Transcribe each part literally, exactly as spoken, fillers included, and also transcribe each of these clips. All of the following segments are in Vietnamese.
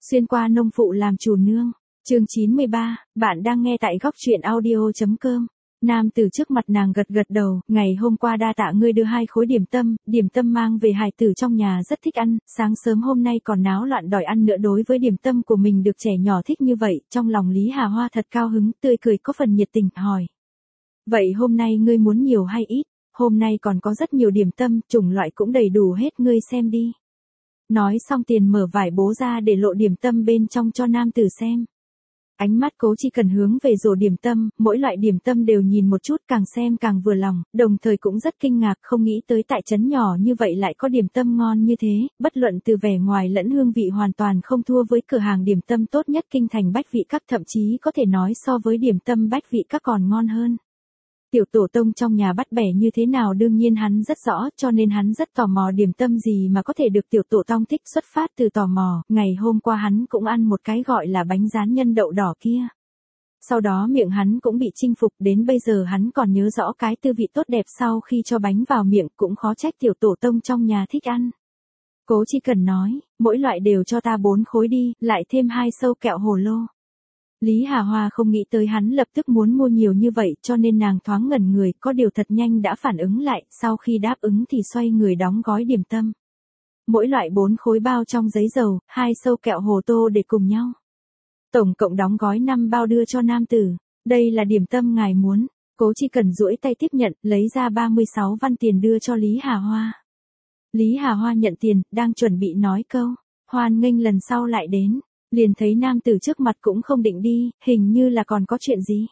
Xuyên qua nông phụ làm chủ nương. Chương chín mươi ba, bạn đang nghe tại góc truyện audio.com. Nam tử trước mặt nàng gật gật đầu, ngày hôm qua đa tạ ngươi đưa hai khối điểm tâm, điểm tâm mang về hài tử trong nhà rất thích ăn, sáng sớm hôm nay còn náo loạn đòi ăn nữa. Đối với điểm tâm của mình được trẻ nhỏ thích như vậy, trong lòng Lý Hà Hoa thật cao hứng, tươi cười có phần nhiệt tình, hỏi. Vậy hôm nay ngươi muốn nhiều hay ít? Hôm nay còn có rất nhiều điểm tâm, chủng loại cũng đầy đủ hết, ngươi xem đi. Nói xong tiền mở vải bố ra để lộ điểm tâm bên trong cho nam tử xem. Ánh mắt Cố Chi Cần hướng về rổ điểm tâm, mỗi loại điểm tâm đều nhìn một chút, càng xem càng vừa lòng, đồng thời cũng rất kinh ngạc, không nghĩ tới tại trấn nhỏ như vậy lại có điểm tâm ngon như thế, bất luận từ vẻ ngoài lẫn hương vị hoàn toàn không thua với cửa hàng điểm tâm tốt nhất kinh thành Bách Vị Các, thậm chí có thể nói so với điểm tâm Bách Vị Các còn ngon hơn. Tiểu tổ tông trong nhà bắt bẻ như thế nào đương nhiên hắn rất rõ, cho nên hắn rất tò mò điểm tâm gì mà có thể được tiểu tổ tông thích. Xuất phát từ tò mò, ngày hôm qua hắn cũng ăn một cái gọi là bánh rán nhân đậu đỏ kia. Sau đó miệng hắn cũng bị chinh phục, đến bây giờ hắn còn nhớ rõ cái tư vị tốt đẹp sau khi cho bánh vào miệng, cũng khó trách tiểu tổ tông trong nhà thích ăn. Cố Chi Cần nói, mỗi loại đều cho ta bốn khối đi, lại thêm hai sâu kẹo hồ lô. Lý Hà Hoa không nghĩ tới hắn lập tức muốn mua nhiều như vậy, cho nên nàng thoáng ngẩn người, có điều thật nhanh đã phản ứng lại, sau khi đáp ứng thì xoay người đóng gói điểm tâm. Mỗi loại bốn khối bao trong giấy dầu, hai sâu kẹo hồ tô để cùng nhau. Tổng cộng đóng gói năm bao đưa cho nam tử. Đây là điểm tâm ngài muốn. Cố Chi Cần duỗi tay tiếp nhận, lấy ra ba mươi sáu văn tiền đưa cho Lý Hà Hoa. Lý Hà Hoa nhận tiền, đang chuẩn bị nói câu, hoan nghênh lần sau lại đến. Liền thấy nam tử trước mặt cũng không định đi, hình như là còn có chuyện gì.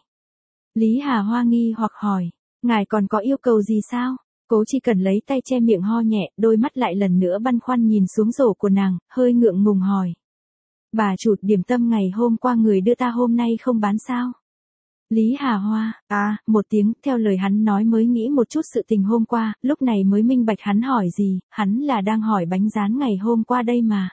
Lý Hà Hoa nghi hoặc hỏi, ngài còn có yêu cầu gì sao? Cố Chi Cần lấy tay che miệng ho nhẹ, đôi mắt lại lần nữa băn khoăn nhìn xuống rổ của nàng, hơi ngượng ngùng hỏi. Bà chủ, điểm tâm ngày hôm qua người đưa ta hôm nay không bán sao? Lý Hà Hoa, à, một tiếng, theo lời hắn nói mới nghĩ một chút sự tình hôm qua, lúc này mới minh bạch hắn hỏi gì, hắn là đang hỏi bánh rán ngày hôm qua đây mà.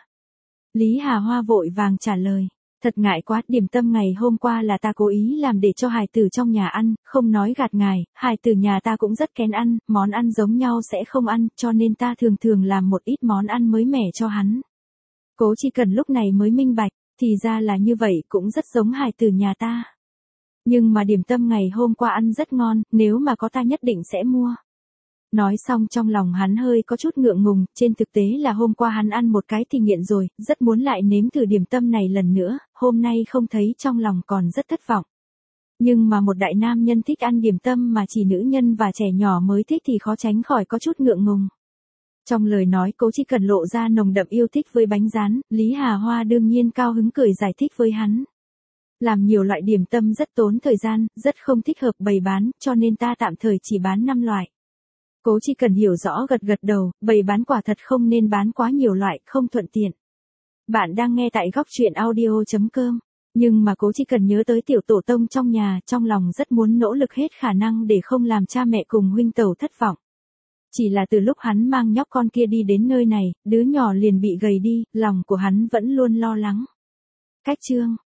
Lý Hà Hoa vội vàng trả lời, thật ngại quá, điểm tâm ngày hôm qua là ta cố ý làm để cho hài tử trong nhà ăn, không nói gạt ngài, hài tử nhà ta cũng rất kén ăn, món ăn giống nhau sẽ không ăn, cho nên ta thường thường làm một ít món ăn mới mẻ cho hắn. Cố Chi Cần lúc này mới minh bạch, thì ra là như vậy, cũng rất giống hài tử nhà ta. Nhưng mà điểm tâm ngày hôm qua ăn rất ngon, nếu mà có ta nhất định sẽ mua. Nói xong trong lòng hắn hơi có chút ngượng ngùng, trên thực tế là hôm qua hắn ăn một cái thì nghiện rồi, rất muốn lại nếm thử điểm tâm này lần nữa, hôm nay không thấy trong lòng còn rất thất vọng. Nhưng mà một đại nam nhân thích ăn điểm tâm mà chỉ nữ nhân và trẻ nhỏ mới thích thì khó tránh khỏi có chút ngượng ngùng. Trong lời nói Cố Chi Cần lộ ra nồng đậm yêu thích với bánh rán, Lý Hà Hoa đương nhiên cao hứng cười giải thích với hắn. Làm nhiều loại điểm tâm rất tốn thời gian, rất không thích hợp bày bán, cho nên ta tạm thời chỉ bán năm loại. Cố Chi Cần hiểu rõ gật gật đầu, bày bán quả thật không nên bán quá nhiều loại, không thuận tiện. Bạn đang nghe tại góc truyện audio.com. Nhưng mà Cố Chi Cần nhớ tới tiểu tổ tông trong nhà, trong lòng rất muốn nỗ lực hết khả năng để không làm cha mẹ cùng huynh tẩu thất vọng. Chỉ là từ lúc hắn mang nhóc con kia đi đến nơi này, đứa nhỏ liền bị gầy đi, lòng của hắn vẫn luôn lo lắng. Cách chương